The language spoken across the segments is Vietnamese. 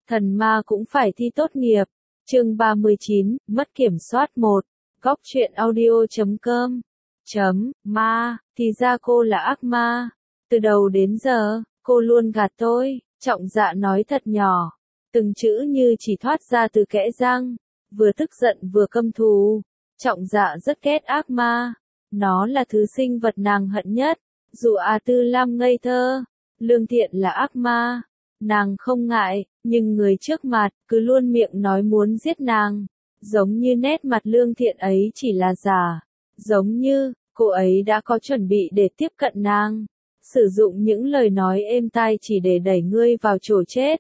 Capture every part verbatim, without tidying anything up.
Thần ma cũng phải thi tốt nghiệp. Chương ba mươi chín, mất kiểm soát một. Góc truyện audio chấm com. Chấm, ma, thì ra cô là ác ma. Từ đầu đến giờ, cô luôn gạt tôi, Trọng Dạ nói thật nhỏ. Từng chữ như chỉ thoát ra từ kẽ răng, vừa tức giận vừa căm thù. Trọng Dạ rất ghét ác ma. Nó là thứ sinh vật nàng hận nhất. Dù A Tư Lam ngây thơ, lương thiện là ác ma, nàng không ngại, nhưng người trước mặt cứ luôn miệng nói muốn giết nàng. Giống như nét mặt lương thiện ấy chỉ là giả. Giống như, cô ấy đã có chuẩn bị để tiếp cận nàng. Sử dụng những lời nói êm tai chỉ để đẩy ngươi vào chỗ chết.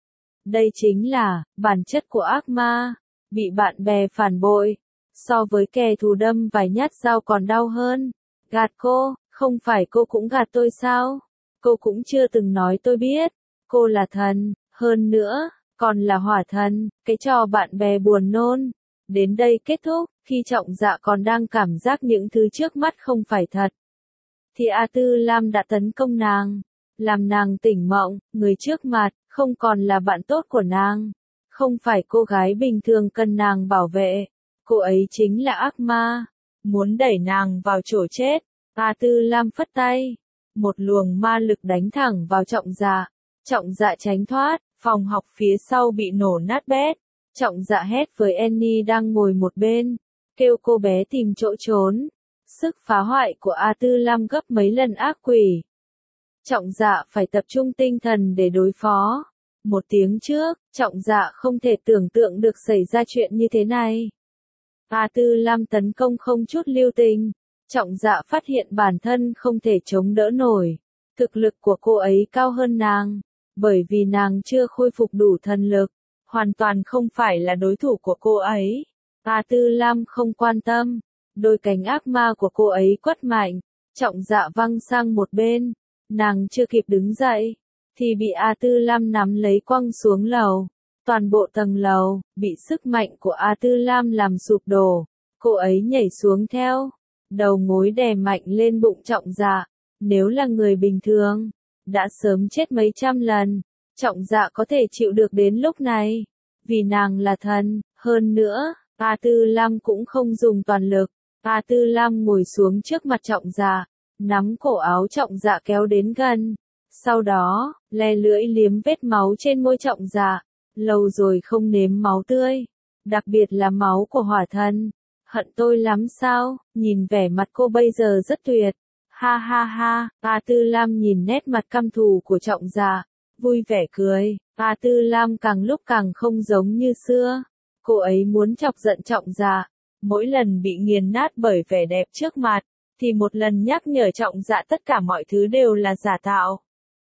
Đây chính là, bản chất của ác ma. Bị bạn bè phản bội. So với kẻ thù đâm vài nhát dao còn đau hơn. Gạt cô, không phải cô cũng gạt tôi sao? Cô cũng chưa từng nói tôi biết. Cô là thần, hơn nữa, còn là hỏa thần, cái trò bạn bè buồn nôn. Đến đây kết thúc, khi Trọng Dạ còn đang cảm giác những thứ trước mắt không phải thật. Thì A Tư Lam đã tấn công nàng, làm nàng tỉnh mộng, người trước mặt, không còn là bạn tốt của nàng. Không phải cô gái bình thường cần nàng bảo vệ, cô ấy chính là ác ma, muốn đẩy nàng vào chỗ chết. A Tư Lam phất tay, một luồng ma lực đánh thẳng vào Trọng Dạ. Trọng Dạ tránh thoát, phòng học phía sau bị nổ nát bét. Trọng Dạ hét với Annie đang ngồi một bên, kêu cô bé tìm chỗ trốn. Sức phá hoại của A Tư Lam gấp mấy lần ác quỷ. Trọng Dạ phải tập trung tinh thần để đối phó. Một tiếng trước, Trọng Dạ không thể tưởng tượng được xảy ra chuyện như thế này. A Tư Lam tấn công không chút lưu tình. Trọng Dạ phát hiện bản thân không thể chống đỡ nổi. Thực lực của cô ấy cao hơn nàng. Bởi vì nàng chưa khôi phục đủ thần lực. Hoàn toàn không phải là đối thủ của cô ấy. A Tư Lam không quan tâm. Đôi cánh ác ma của cô ấy quất mạnh. Trọng Dạ văng sang một bên. Nàng chưa kịp đứng dậy. Thì bị A Tư Lam nắm lấy quăng xuống lầu. Toàn bộ tầng lầu, bị sức mạnh của A Tư Lam làm sụp đổ. Cô ấy nhảy xuống theo. Đầu gối đè mạnh lên bụng Trọng Dạ. Nếu là người bình thường, đã sớm chết mấy trăm lần. Trọng Dạ có thể chịu được đến lúc này. Vì nàng là thần, hơn nữa, A Tư Lam cũng không dùng toàn lực. A Tư Lam ngồi xuống trước mặt Trọng Dạ, nắm cổ áo Trọng Dạ kéo đến gần. Sau đó, le lưỡi liếm vết máu trên môi Trọng Dạ. Lâu rồi không nếm máu tươi. Đặc biệt là máu của hỏa thần. Hận tôi lắm sao? Nhìn vẻ mặt cô bây giờ rất tuyệt. Ha ha ha, A Tư Lam nhìn nét mặt căm thù của Trọng Dạ, vui vẻ cười. A Tư Lam càng lúc càng không giống như xưa. Cô ấy muốn chọc giận Trọng Dạ. Mỗi lần bị nghiền nát bởi vẻ đẹp trước mặt, thì một lần nhắc nhở Trọng Dạ tất cả mọi thứ đều là giả tạo.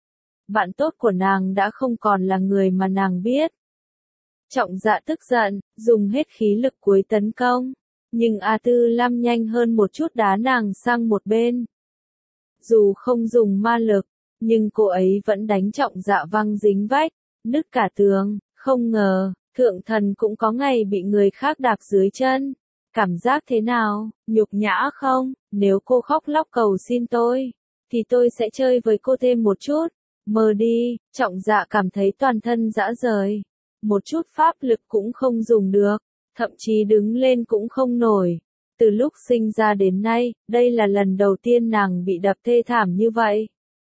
Bạn tốt của nàng đã không còn là người mà nàng biết. Trọng Dạ tức giận, dùng hết khí lực cuối tấn công. Nhưng A Tư Lam nhanh hơn một chút đá nàng sang một bên. Dù không dùng ma lực, nhưng cô ấy vẫn đánh Trọng Dạ văng dính vách, nứt cả tường. Không ngờ, thượng thần cũng có ngày bị người khác đạp dưới chân. Cảm giác thế nào, nhục nhã không? Nếu cô khóc lóc cầu xin tôi, thì tôi sẽ chơi với cô thêm một chút. Mơ đi, Trọng Dạ cảm thấy toàn thân rã rời. Một chút pháp lực cũng không dùng được, thậm chí đứng lên cũng không nổi. Từ lúc sinh ra đến nay, đây là lần đầu tiên nàng bị đập thê thảm như vậy.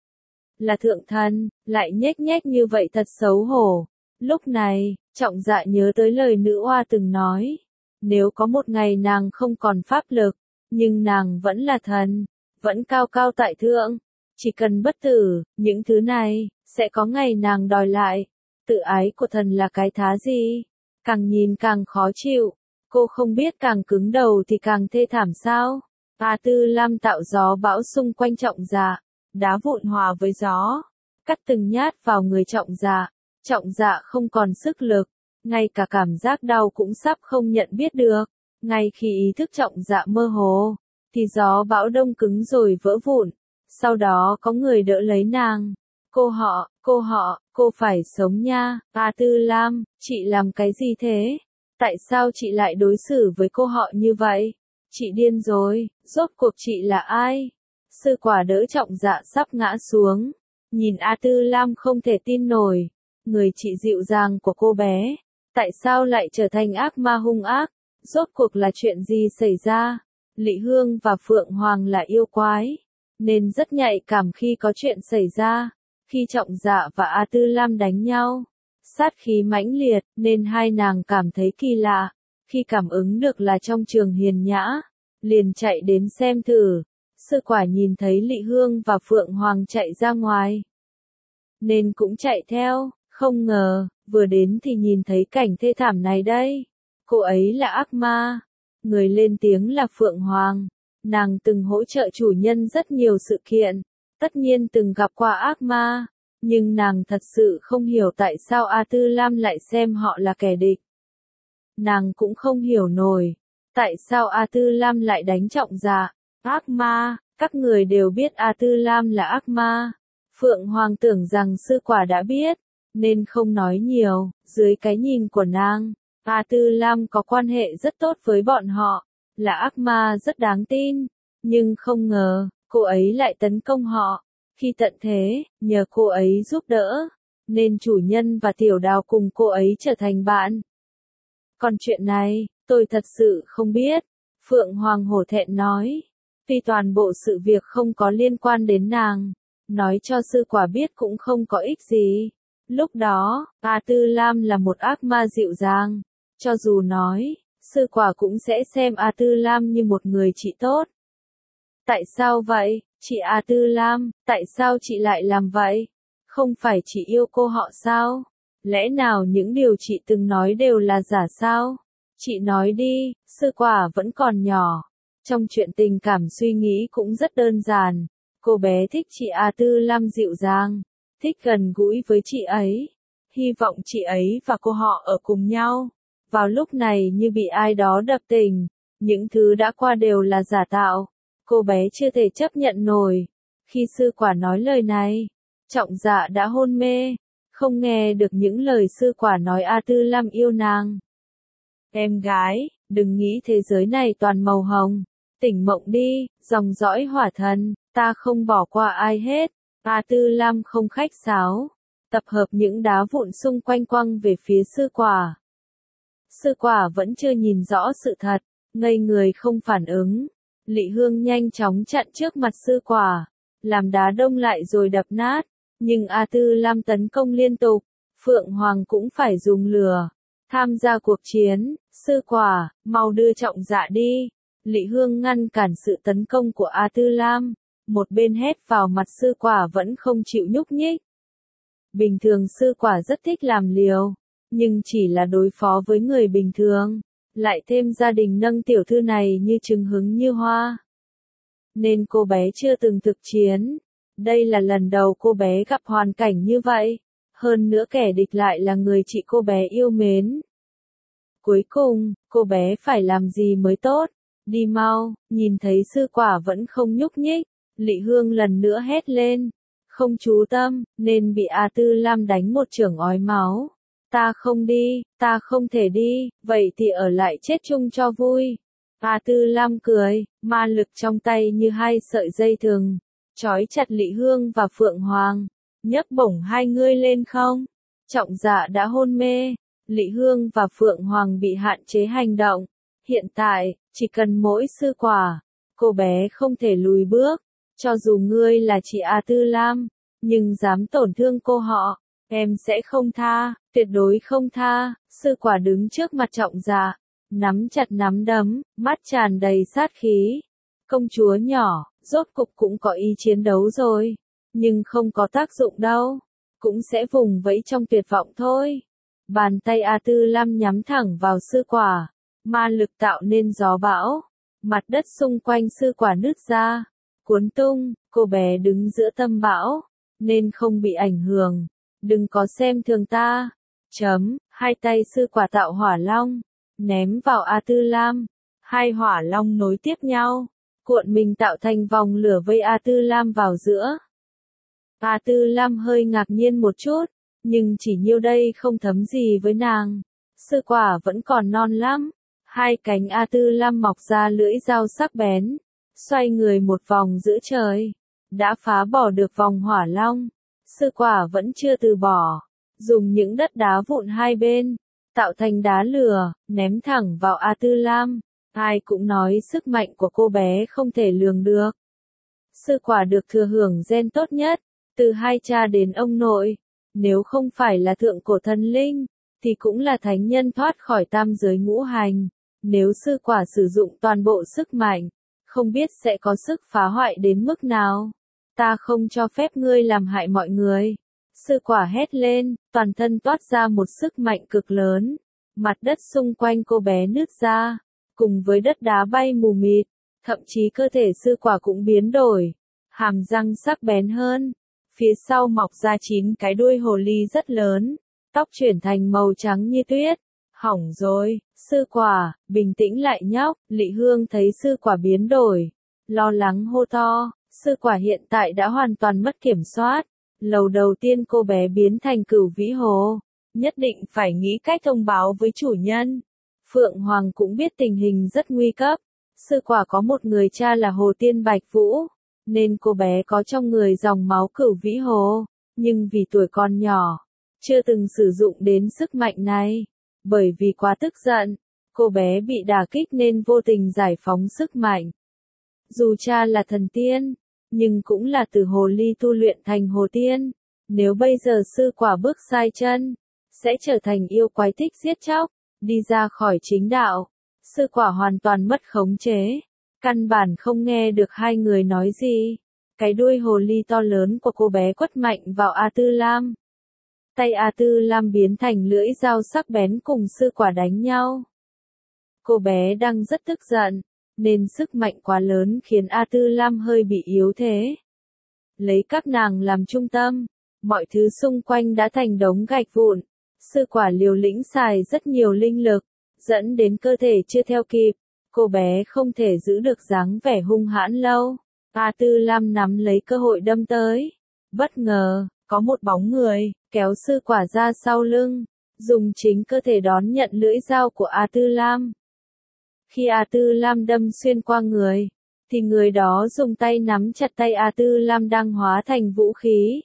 Là thượng thần, lại nhếch nhếch như vậy thật xấu hổ. Lúc này, Trọng Dạ nhớ tới lời nữ oa từng nói. Nếu có một ngày nàng không còn pháp lực, nhưng nàng vẫn là thần, vẫn cao cao tại thượng, chỉ cần bất tử, những thứ này, sẽ có ngày nàng đòi lại. Tự ái của thần là cái thá gì? Càng nhìn càng khó chịu. Cô không biết càng cứng đầu thì càng thê thảm sao? A Tư Lam tạo gió bão xung quanh Trọng Dạ, đá vụn hòa với gió, cắt từng nhát vào người Trọng Dạ. Trọng Dạ không còn sức lực, ngay cả cảm giác đau cũng sắp không nhận biết được. Ngay khi ý thức Trọng Dạ mơ hồ, thì gió bão đông cứng rồi vỡ vụn. Sau đó có người đỡ lấy nàng. Cô họ, cô họ, cô phải sống nha. A Tư Lam, chị làm cái gì thế? Tại sao chị lại đối xử với cô họ như vậy? Chị điên rồi, rốt cuộc chị là ai? Sư quả đỡ Trọng Dạ sắp ngã xuống. Nhìn A Tư Lam không thể tin nổi. người chị dịu dàng của cô bé, tại sao lại trở thành ác ma hung ác? Rốt cuộc là chuyện gì xảy ra? Lị Hương và Phượng Hoàng là yêu quái, nên rất nhạy cảm khi có chuyện xảy ra. Khi Trọng Dạ và A Tư Lam đánh nhau, sát khí mãnh liệt, nên hai nàng cảm thấy kỳ lạ. Khi cảm ứng được là trong Trường Hiền Nhã, liền chạy đến xem thử. Sư quả nhìn thấy Lị Hương và Phượng Hoàng chạy ra ngoài, nên cũng chạy theo. Không ngờ, vừa đến thì nhìn thấy cảnh thê thảm này đây. Cô ấy là ác ma. Người lên tiếng là Phượng Hoàng. Nàng từng hỗ trợ chủ nhân rất nhiều sự kiện, tất nhiên từng gặp qua ác ma, nhưng nàng thật sự không hiểu tại sao A Tư Lam lại xem họ là kẻ địch. Nàng cũng không hiểu nổi, tại sao A Tư Lam lại đánh Trọng Dạ. Ác ma, các người đều biết A Tư Lam là ác ma. Phượng Hoàng tưởng rằng sư quả đã biết, nên không nói nhiều. Dưới cái nhìn của nàng, A Tư Lam có quan hệ rất tốt với bọn họ, là ác ma rất đáng tin, nhưng không ngờ, cô ấy lại tấn công họ. Khi tận thế, nhờ cô ấy giúp đỡ, nên chủ nhân và Tiểu Đào cùng cô ấy trở thành bạn. Còn chuyện này, tôi thật sự không biết, Phượng Hoàng hổ thẹn nói. Vì toàn bộ sự việc không có liên quan đến nàng, nói cho sư quả biết cũng không có ích gì. Lúc đó, A Tư Lam là một ác ma dịu dàng, cho dù nói, sư quả cũng sẽ xem A Tư Lam như một người chị tốt. Tại sao vậy, chị A Tư Lam, tại sao chị lại làm vậy? Không phải chị yêu cô họ sao? Lẽ nào những điều chị từng nói đều là giả sao? Chị nói đi, sư quả vẫn còn nhỏ. Trong chuyện tình cảm suy nghĩ cũng rất đơn giản. Cô bé thích chị A Tư Lam dịu dàng, thích gần gũi với chị ấy. Hy vọng chị ấy và cô họ ở cùng nhau. Vào lúc này như bị ai đó đập tình, những thứ đã qua đều là giả tạo. Cô bé chưa thể chấp nhận nổi. Khi sư quả nói lời này, Trọng Dạ đã hôn mê, không nghe được những lời sư quả nói A Tư Lam yêu nàng. Em gái, đừng nghĩ thế giới này toàn màu hồng. Tỉnh mộng đi, dòng dõi hỏa thần, ta không bỏ qua ai hết. A Tư Lam không khách sáo, tập hợp những đá vụn xung quanh quăng về phía sư quả. Sư quả vẫn chưa nhìn rõ sự thật, ngây người không phản ứng. Lị Hương nhanh chóng chặn trước mặt sư quả, làm đá đông lại rồi đập nát. Nhưng A Tư Lam tấn công liên tục, Phượng Hoàng cũng phải dùng lửa, tham gia cuộc chiến. Sư quả, mau đưa Trọng Dạ đi. Lị Hương ngăn cản sự tấn công của A Tư Lam, một bên hét vào mặt sư quả vẫn không chịu nhúc nhích. Bình thường sư quả rất thích làm liều, nhưng chỉ là đối phó với người bình thường, lại thêm gia đình nâng tiểu thư này như trứng hứng như hoa, nên cô bé chưa từng thực chiến. Đây là lần đầu cô bé gặp hoàn cảnh như vậy, hơn nữa kẻ địch lại là người chị cô bé yêu mến. Cuối cùng, cô bé phải làm gì mới tốt? Đi mau. Nhìn thấy sư quả vẫn không nhúc nhích, Lị Hương lần nữa hét lên. Không chú tâm, nên bị A Tư Lam đánh một chưởng ói máu. Ta không đi, ta không thể đi, vậy thì ở lại chết chung cho vui. A Tư Lam cười, ma lực trong tay như hai sợi dây thừng, trói chặt Lị Hương và Phượng Hoàng, nhấc bổng hai người lên không. Trọng Dạ đã hôn mê, Lị Hương và Phượng Hoàng bị hạn chế hành động. Hiện tại, chỉ cần mỗi sư quả, cô bé không thể lùi bước. Cho dù ngươi là chị A Tư Lam, nhưng dám tổn thương cô họ, em sẽ không tha, tuyệt đối không tha. Sư quả đứng trước mặt Trọng Dạ, nắm chặt nắm đấm, mắt tràn đầy sát khí. Công chúa nhỏ, rốt cục cũng có ý chiến đấu rồi, nhưng không có tác dụng đâu, cũng sẽ vùng vẫy trong tuyệt vọng thôi. Bàn tay A Tư Lam nhắm thẳng vào sư quả, ma lực tạo nên gió bão, mặt đất xung quanh sư quả nứt ra, cuốn tung. Cô bé đứng giữa tâm bão, nên không bị ảnh hưởng. Đừng có xem thường ta. Chấm, hai tay sư quả tạo hỏa long, ném vào A Tư Lam. Hai hỏa long nối tiếp nhau, cuộn mình tạo thành vòng lửa vây A Tư Lam vào giữa. A Tư Lam hơi ngạc nhiên một chút, nhưng chỉ nhiêu đây không thấm gì với nàng. Sư quả vẫn còn non lắm. Hai cánh A Tư Lam mọc ra lưỡi dao sắc bén, xoay người một vòng giữa trời, đã phá bỏ được vòng hỏa long. Sư quả vẫn chưa từ bỏ, dùng những đất đá vụn hai bên, tạo thành đá lửa, ném thẳng vào A Tư Lam. Ai cũng nói sức mạnh của cô bé không thể lường được. Sư quả được thừa hưởng gen tốt nhất, từ hai cha đến ông nội. Nếu không phải là thượng cổ thần linh, thì cũng là thánh nhân thoát khỏi tam giới ngũ hành. Nếu sư quả sử dụng toàn bộ sức mạnh, không biết sẽ có sức phá hoại đến mức nào. Ta không cho phép ngươi làm hại mọi người. Sư quả hét lên, toàn thân toát ra một sức mạnh cực lớn. Mặt đất xung quanh cô bé nứt ra, cùng với đất đá bay mù mịt. Thậm chí cơ thể sư quả cũng biến đổi, hàm răng sắc bén hơn. Phía sau mọc ra chín cái đuôi hồ ly rất lớn, tóc chuyển thành màu trắng như tuyết. Hỏng rồi, sư quả, bình tĩnh lại nhóc. Lị Hương thấy sư quả biến đổi, lo lắng hô to. Sư quả hiện tại đã hoàn toàn mất kiểm soát. Lầu đầu tiên cô bé biến thành cửu vĩ hồ, nhất định phải nghĩ cách thông báo với chủ nhân. Phượng Hoàng cũng biết tình hình rất nguy cấp. Sư quả có một người cha là Hồ Tiên Bạch Vũ, nên cô bé có trong người dòng máu cửu vĩ hồ, nhưng vì tuổi còn nhỏ, chưa từng sử dụng đến sức mạnh này. Bởi vì quá tức giận, cô bé bị đả kích nên vô tình giải phóng sức mạnh. Dù cha là thần tiên, nhưng cũng là từ hồ ly tu luyện thành hồ tiên. Nếu bây giờ sư quả bước sai chân, sẽ trở thành yêu quái thích giết chóc, đi ra khỏi chính đạo. Sư quả hoàn toàn mất khống chế, căn bản không nghe được hai người nói gì. Cái đuôi hồ ly to lớn của cô bé quất mạnh vào A Tư Lam. Tay A Tư Lam biến thành lưỡi dao sắc bén cùng sư quả đánh nhau. Cô bé đang rất tức giận, nên sức mạnh quá lớn khiến A Tư Lam hơi bị yếu thế. Lấy các nàng làm trung tâm, mọi thứ xung quanh đã thành đống gạch vụn. Sư quả liều lĩnh xài rất nhiều linh lực, dẫn đến cơ thể chưa theo kịp. Cô bé không thể giữ được dáng vẻ hung hãn lâu. A Tư Lam nắm lấy cơ hội đâm tới. Bất ngờ, có một bóng người, kéo sư quả ra sau lưng, dùng chính cơ thể đón nhận lưỡi dao của A Tư Lam. Khi A Tư Lam đâm xuyên qua người, thì người đó dùng tay nắm chặt tay A Tư Lam đang hóa thành vũ khí.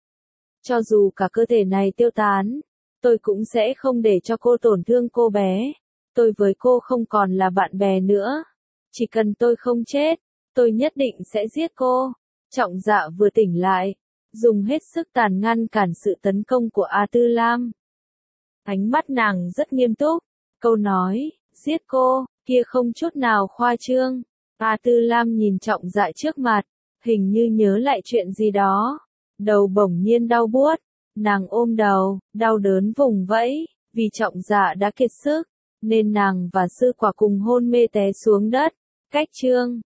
Cho dù cả cơ thể này tiêu tán, tôi cũng sẽ không để cho cô tổn thương cô bé. Tôi với cô không còn là bạn bè nữa. Chỉ cần tôi không chết, tôi nhất định sẽ giết cô. Trọng Dạ vừa tỉnh lại, dùng hết sức tàn ngăn cản sự tấn công của A Tư Lam. Ánh mắt nàng rất nghiêm túc, câu nói, giết cô, kia không chút nào khoa trương. A Tư Lam nhìn Trọng Dạ trước mặt, hình như nhớ lại chuyện gì đó. Đầu bỗng nhiên đau buốt, nàng ôm đầu, đau đớn vùng vẫy, vì Trọng Dạ đã kiệt sức, nên nàng và sư quả cùng hôn mê té xuống đất. Cách chương